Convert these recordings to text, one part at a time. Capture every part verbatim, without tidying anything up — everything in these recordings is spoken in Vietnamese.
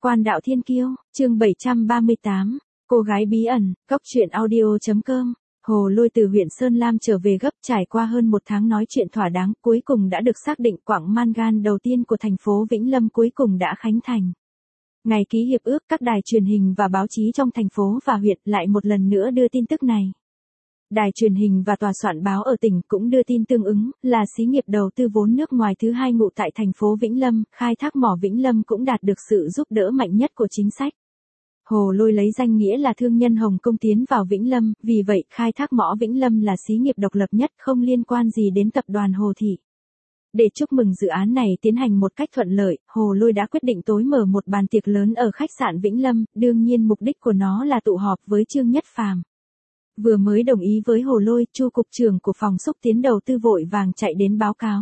Quan đạo thiên kiêu, chương bảy trăm ba mươi tám, cô gái bí ẩn, cóc truyện audio.com. Hồ Lôi từ huyện Sơn Lam trở về gấp, trải qua hơn một tháng nói chuyện thỏa đáng, cuối cùng đã được xác định quặng mangan đầu tiên của thành phố Vĩnh Lâm cuối cùng đã khánh thành. Ngày ký hiệp ước, các đài truyền hình và báo chí trong thành phố và huyện lại một lần nữa đưa tin tức này. Đài truyền hình và tòa soạn báo ở tỉnh cũng đưa tin tương ứng, là xí nghiệp đầu tư vốn nước ngoài thứ hai ngụ tại thành phố Vĩnh Lâm, khai thác mỏ Vĩnh Lâm cũng đạt được sự giúp đỡ mạnh nhất của chính sách. Hồ Lôi lấy danh nghĩa là thương nhân Hồng Kông tiến vào Vĩnh Lâm, vì vậy khai thác mỏ Vĩnh Lâm là xí nghiệp độc lập nhất, không liên quan gì đến tập đoàn Hồ Thị. Để chúc mừng dự án này tiến hành một cách thuận lợi, Hồ Lôi đã quyết định tối mở một bàn tiệc lớn ở khách sạn Vĩnh Lâm, đương nhiên mục đích của nó là tụ họp với Trương Nhất Phàm. Vừa mới đồng ý với Hồ Lôi, Chu cục trưởng của phòng xúc tiến đầu tư vội vàng chạy đến báo cáo.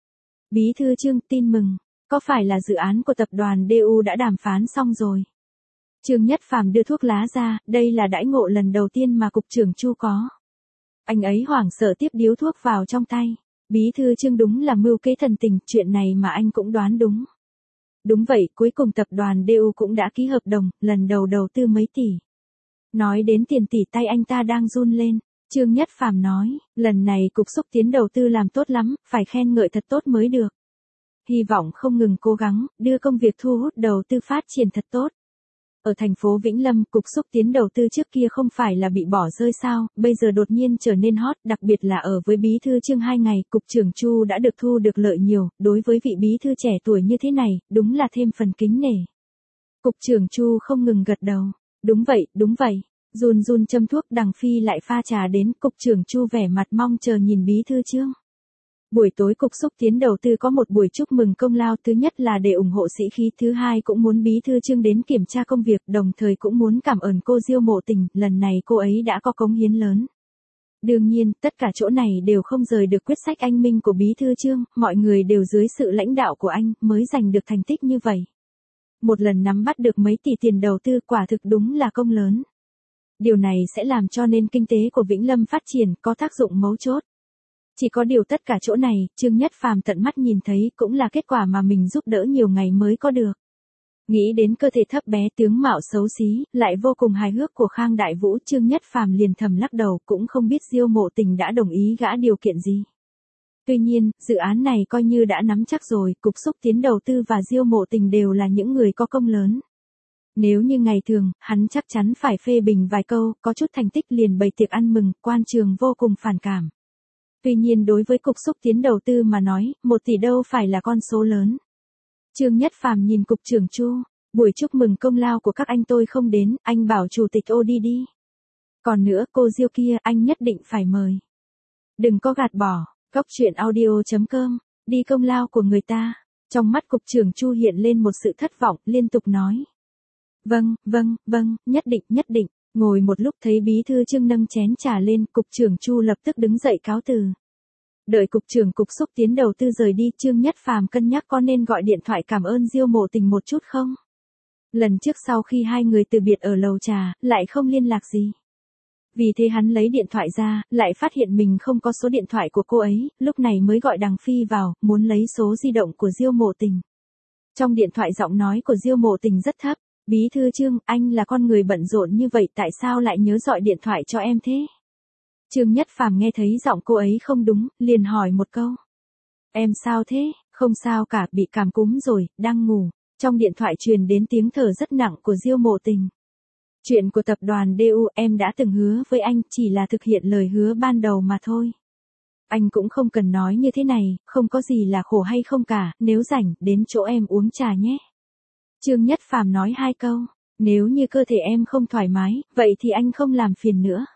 Bí thư Trương, tin mừng, có phải là dự án của tập đoàn đê u đã đàm phán xong rồi? Trương Nhất Phàm đưa thuốc lá ra, đây là đãi ngộ lần đầu tiên mà cục trưởng Chu có. Anh ấy hoảng sợ tiếp điếu thuốc vào trong tay. Bí thư Trương, đúng là mưu kế thần tình, chuyện này mà anh cũng đoán đúng. Đúng vậy, cuối cùng tập đoàn đê u cũng đã ký hợp đồng, lần đầu đầu tư mấy tỷ. Nói đến tiền tỷ tay anh ta đang run lên. Trương Nhất Phàm nói, lần này cục xúc tiến đầu tư làm tốt lắm, phải khen ngợi thật tốt mới được. Hy vọng không ngừng cố gắng, đưa công việc thu hút đầu tư phát triển thật tốt. Ở thành phố Vĩnh Lâm, cục xúc tiến đầu tư trước kia không phải là bị bỏ rơi sao, bây giờ đột nhiên trở nên hot, đặc biệt là ở với bí thư Trương hai ngày, cục trưởng Chu đã được thu được lợi nhiều, đối với vị bí thư trẻ tuổi như thế này, đúng là thêm phần kính nể. Cục trưởng Chu không ngừng gật đầu, đúng vậy, đúng vậy, run run châm thuốc. Đằng Phi lại pha trà đến, cục trưởng Chu vẻ mặt mong chờ nhìn bí thư Trương. Buổi tối cục xúc tiến đầu tư có một buổi chúc mừng công lao, thứ nhất là để ủng hộ sĩ khí, thứ hai cũng muốn bí thư Trương đến kiểm tra công việc, đồng thời cũng muốn cảm ơn cô Diêu Mộ Tình, lần này cô ấy đã có cống hiến lớn. Đương nhiên, tất cả chỗ này đều không rời được quyết sách anh minh của bí thư Trương, mọi người đều dưới sự lãnh đạo của anh mới giành được thành tích như vậy. Một lần nắm bắt được mấy tỷ tiền đầu tư, quả thực đúng là công lớn. Điều này sẽ làm cho nên kinh tế của Vĩnh Lâm phát triển, có tác dụng mấu chốt. Chỉ có điều tất cả chỗ này, Trương Nhất Phàm tận mắt nhìn thấy, cũng là kết quả mà mình giúp đỡ nhiều ngày mới có được. Nghĩ đến cơ thể thấp bé, tướng mạo xấu xí, lại vô cùng hài hước của Khang Đại Vũ, Trương Nhất Phàm liền thầm lắc đầu, cũng không biết Diêu Mộ Tình đã đồng ý gã điều kiện gì. Tuy nhiên, dự án này coi như đã nắm chắc rồi, cục xúc tiến đầu tư và Diêu Mộ Tình đều là những người có công lớn. Nếu như ngày thường, hắn chắc chắn phải phê bình vài câu, có chút thành tích liền bày tiệc ăn mừng, quan trường vô cùng phản cảm. Tuy nhiên đối với cục xúc tiến đầu tư mà nói, một tỷ đâu phải là con số lớn. Trương Nhất Phàm nhìn cục trưởng Chu, buổi chúc mừng công lao của các anh tôi không đến, anh bảo chủ tịch ô đi đi. Còn nữa, cô Diêu kia, anh nhất định phải mời. Đừng có gạt bỏ, cóc truyện audio.com, đi công lao của người ta. Trong mắt cục trưởng Chu hiện lên một sự thất vọng, liên tục nói. Vâng, vâng, vâng, nhất định, nhất định. Ngồi một lúc thấy bí thư Trương nâng chén trà lên, cục trưởng Chu lập tức đứng dậy cáo từ. Đợi cục trưởng cục xúc tiến đầu tư rời đi, Trương Nhất Phàm cân nhắc có nên gọi điện thoại cảm ơn Diêu Mộ Tình một chút không? Lần trước sau khi hai người từ biệt ở lầu trà, lại không liên lạc gì. Vì thế hắn lấy điện thoại ra, lại phát hiện mình không có số điện thoại của cô ấy, lúc này mới gọi Đằng Phi vào, muốn lấy số di động của Diêu Mộ Tình. Trong điện thoại giọng nói của Diêu Mộ Tình rất thấp. Bí thư Trương, anh là con người bận rộn như vậy, tại sao lại nhớ gọi điện thoại cho em thế? Trương Nhất Phàm nghe thấy giọng cô ấy không đúng, liền hỏi một câu. Em sao thế? Không sao cả, bị cảm cúm rồi, đang ngủ. Trong điện thoại truyền đến tiếng thở rất nặng của Diêu Mộ Tình. Chuyện của tập đoàn đê u em đã từng hứa với anh, chỉ là thực hiện lời hứa ban đầu mà thôi. Anh cũng không cần nói như thế này, không có gì là khổ hay không cả, nếu rảnh, đến chỗ em uống trà nhé. Trương Nhất Phàm nói hai câu, nếu như cơ thể em không thoải mái, vậy thì anh không làm phiền nữa.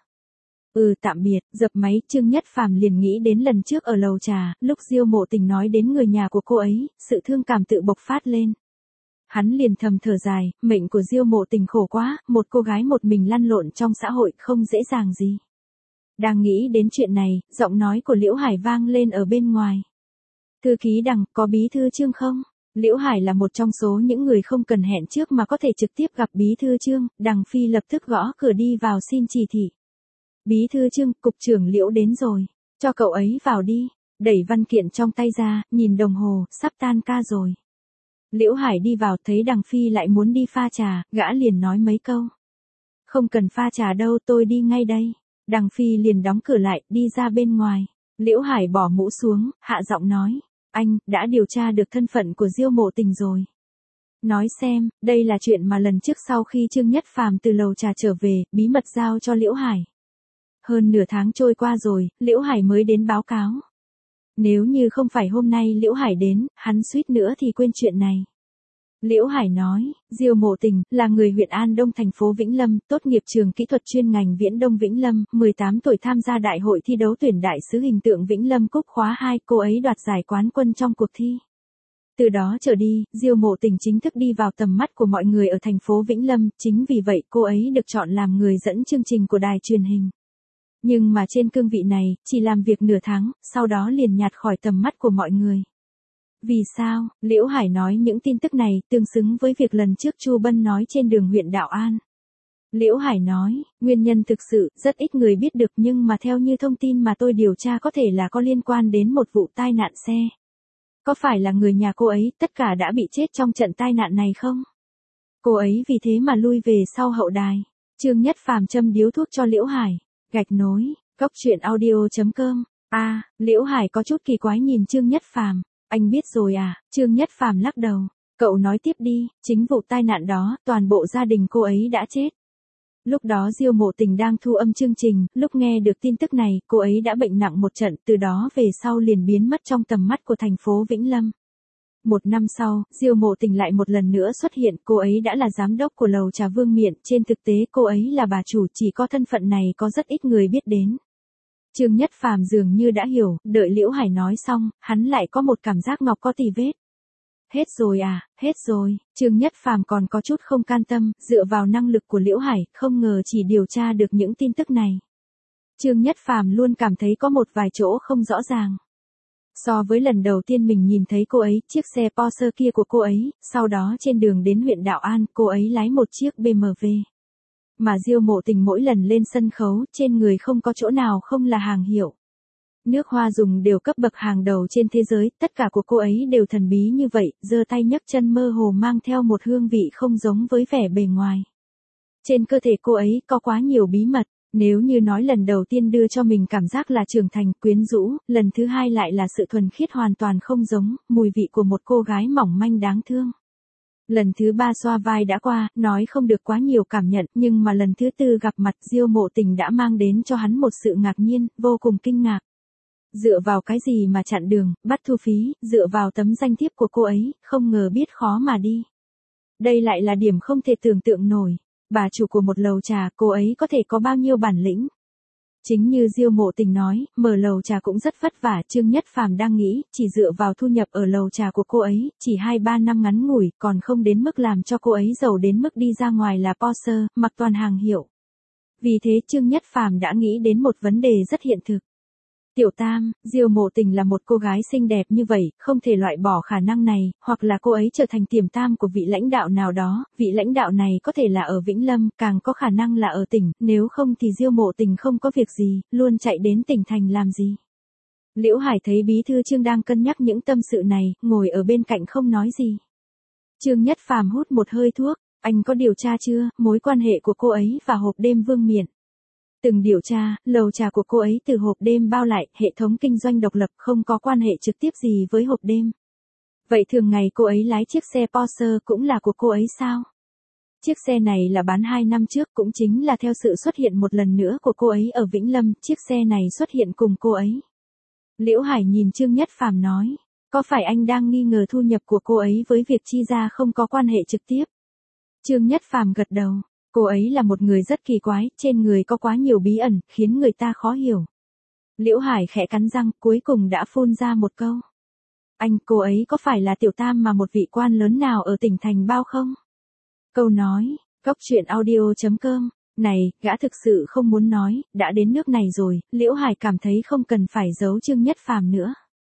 Ừ, tạm biệt. Dập máy, Trương Nhất Phàm liền nghĩ đến lần trước ở lầu trà, lúc Diêu Mộ Tình nói đến người nhà của cô ấy, sự thương cảm tự bộc phát lên. Hắn liền thầm thở dài, mệnh của Diêu Mộ Tình khổ quá, một cô gái một mình lăn lộn trong xã hội không dễ dàng gì. Đang nghĩ đến chuyện này, giọng nói của Liễu Hải vang lên ở bên ngoài. Thư ký Đằng, có bí thư Trương không? Liễu Hải là một trong số những người không cần hẹn trước mà có thể trực tiếp gặp bí thư Trương, Đằng Phi lập tức gõ cửa đi vào xin chỉ thị. Bí thư Trương, cục trưởng Liễu đến rồi, cho cậu ấy vào đi. Đẩy văn kiện trong tay ra, nhìn đồng hồ, sắp tan ca rồi. Liễu Hải đi vào thấy Đằng Phi lại muốn đi pha trà, gã liền nói mấy câu. Không cần pha trà đâu, tôi đi ngay đây. Đằng Phi liền đóng cửa lại, đi ra bên ngoài. Liễu Hải bỏ mũ xuống, hạ giọng nói. Anh, đã điều tra được thân phận của Diêu Mộ Tình rồi. Nói xem, đây là chuyện mà lần trước sau khi Trương Nhất Phàm từ lầu trà trở về, bí mật giao cho Liễu Hải. Hơn nửa tháng trôi qua rồi, Liễu Hải mới đến báo cáo. Nếu như không phải hôm nay Liễu Hải đến, hắn suýt nữa thì quên chuyện này. Liễu Hải nói, Diêu Mộ Tình, là người huyện An Đông thành phố Vĩnh Lâm, tốt nghiệp trường kỹ thuật chuyên ngành Viễn Đông Vĩnh Lâm, mười tám tuổi tham gia đại hội thi đấu tuyển đại sứ hình tượng Vĩnh Lâm Cúp khóa hai, cô ấy đoạt giải quán quân trong cuộc thi. Từ đó trở đi, Diêu Mộ Tình chính thức đi vào tầm mắt của mọi người ở thành phố Vĩnh Lâm, chính vì vậy cô ấy được chọn làm người dẫn chương trình của đài truyền hình. Nhưng mà trên cương vị này, chỉ làm việc nửa tháng, sau đó liền nhạt khỏi tầm mắt của mọi người. Vì sao? Liễu Hải nói những tin tức này tương xứng với việc lần trước Chu Bân nói trên đường huyện Đạo An. Liễu Hải nói, nguyên nhân thực sự rất ít người biết được, nhưng mà theo như thông tin mà tôi điều tra có thể là có liên quan đến một vụ tai nạn xe. Có phải là người nhà cô ấy tất cả đã bị chết trong trận tai nạn này không? Cô ấy vì thế mà lui về sau hậu đài. Trương Nhất Phàm châm điếu thuốc cho Liễu Hải. Gạch nối, góc truyện audio chấm com. A, à, Liễu Hải có chút kỳ quái nhìn Trương Nhất Phàm. Anh biết rồi à? Trương Nhất Phàm lắc đầu. Cậu nói tiếp đi, chính vụ tai nạn đó, toàn bộ gia đình cô ấy đã chết. Lúc đó Diêu Mộ Tình đang thu âm chương trình, lúc nghe được tin tức này, cô ấy đã bệnh nặng một trận, từ đó về sau liền biến mất trong tầm mắt của thành phố Vĩnh Lâm. Một năm sau, Diêu Mộ Tình lại một lần nữa xuất hiện, cô ấy đã là giám đốc của lầu trà Vương Miện, trên thực tế cô ấy là bà chủ, chỉ có thân phận này có rất ít người biết đến. Trương Nhất Phàm dường như đã hiểu, đợi Liễu Hải nói xong, hắn lại có một cảm giác ngọc có tì vết. Hết rồi à, hết rồi, Trương Nhất Phàm còn có chút không can tâm, dựa vào năng lực của Liễu Hải, không ngờ chỉ điều tra được những tin tức này. Trương Nhất Phàm luôn cảm thấy có một vài chỗ không rõ ràng. So với lần đầu tiên mình nhìn thấy cô ấy, chiếc xe Porsche kia của cô ấy, sau đó trên đường đến huyện Đạo An, cô ấy lái một chiếc bê em vê. Mà Diêu Mộ Tình mỗi lần lên sân khấu, trên người không có chỗ nào không là hàng hiệu. Nước hoa dùng đều cấp bậc hàng đầu trên thế giới, tất cả của cô ấy đều thần bí như vậy, giơ tay nhấc chân mơ hồ mang theo một hương vị không giống với vẻ bề ngoài. Trên cơ thể cô ấy có quá nhiều bí mật, nếu như nói lần đầu tiên đưa cho mình cảm giác là trưởng thành, quyến rũ, lần thứ hai lại là sự thuần khiết hoàn toàn không giống, mùi vị của một cô gái mỏng manh đáng thương. Lần thứ ba xoa vai đã qua, nói không được quá nhiều cảm nhận, nhưng mà lần thứ tư gặp mặt Diêu Mộ Tình đã mang đến cho hắn một sự ngạc nhiên, vô cùng kinh ngạc. Dựa vào cái gì mà chặn đường, bắt thu phí, dựa vào tấm danh thiếp của cô ấy, không ngờ biết khó mà đi. Đây lại là điểm không thể tưởng tượng nổi. Bà chủ của một lầu trà, cô ấy có thể có bao nhiêu bản lĩnh. Chính như Diêu Mộ Tình nói, mở lầu trà cũng rất vất vả, Trương Nhất Phàm đang nghĩ, chỉ dựa vào thu nhập ở lầu trà của cô ấy, chỉ hai ba năm ngắn ngủi, còn không đến mức làm cho cô ấy giàu đến mức đi ra ngoài là Porsche, mặc toàn hàng hiệu. Vì thế Trương Nhất Phàm đã nghĩ đến một vấn đề rất hiện thực. Tiểu Tam, Diêu Mộ Tình là một cô gái xinh đẹp như vậy, không thể loại bỏ khả năng này, hoặc là cô ấy trở thành tiềm tam của vị lãnh đạo nào đó, vị lãnh đạo này có thể là ở Vĩnh Lâm, càng có khả năng là ở tỉnh, nếu không thì Diêu Mộ Tình không có việc gì, luôn chạy đến tỉnh thành làm gì. Liễu Hải thấy bí thư Trương đang cân nhắc những tâm sự này, ngồi ở bên cạnh không nói gì. Trương Nhất Phàm hút một hơi thuốc, anh có điều tra chưa, mối quan hệ của cô ấy và hộp đêm Vương Miện? Từng điều tra, lầu trà của cô ấy từ hộp đêm bao lại, hệ thống kinh doanh độc lập, không có quan hệ trực tiếp gì với hộp đêm. Vậy thường ngày cô ấy lái chiếc xe Porsche cũng là của cô ấy sao? Chiếc xe này là bán hai năm trước, cũng chính là theo sự xuất hiện một lần nữa của cô ấy ở Vĩnh Lâm, chiếc xe này xuất hiện cùng cô ấy. Liễu Hải nhìn Trương Nhất Phàm nói, có phải anh đang nghi ngờ thu nhập của cô ấy với việc chi ra không có quan hệ trực tiếp? Trương Nhất Phàm gật đầu. Cô ấy là một người rất kỳ quái, trên người có quá nhiều bí ẩn, khiến người ta khó hiểu. Liễu Hải khẽ cắn răng, cuối cùng đã phun ra một câu. Anh, cô ấy có phải là tiểu tam mà một vị quan lớn nào ở tỉnh thành bao không? Câu nói, góc truyện audio chấm com, này, gã thực sự không muốn nói, đã đến nước này rồi, Liễu Hải cảm thấy không cần phải giấu Trương Nhất Phàm nữa.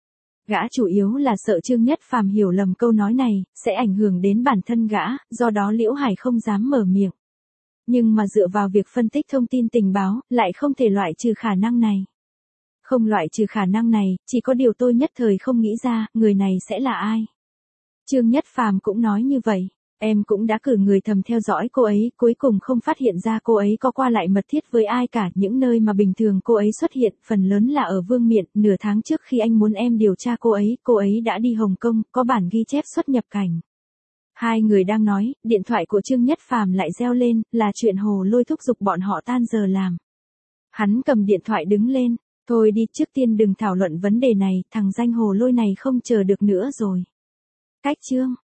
Gã chủ yếu là sợ Trương Nhất Phàm hiểu lầm câu nói này, sẽ ảnh hưởng đến bản thân gã, do đó Liễu Hải không dám mở miệng. Nhưng mà dựa vào việc phân tích thông tin tình báo, lại không thể loại trừ khả năng này. Không loại trừ khả năng này, chỉ có điều tôi nhất thời không nghĩ ra, người này sẽ là ai. Trương Nhất Phàm cũng nói như vậy. Em cũng đã cử người thầm theo dõi cô ấy, cuối cùng không phát hiện ra cô ấy có qua lại mật thiết với ai cả. Những nơi mà bình thường cô ấy xuất hiện, phần lớn là ở Vương Miện. Nửa tháng trước khi anh muốn em điều tra cô ấy, cô ấy đã đi Hồng Kông, có bản ghi chép xuất nhập cảnh. Hai người đang nói, điện thoại của Trương Nhất Phàm lại reo lên, là chuyện Hồ Lôi thúc giục bọn họ tan giờ làm. Hắn cầm điện thoại đứng lên, thôi đi, trước tiên đừng thảo luận vấn đề này, thằng danh Hồ Lôi này không chờ được nữa rồi. Cách chương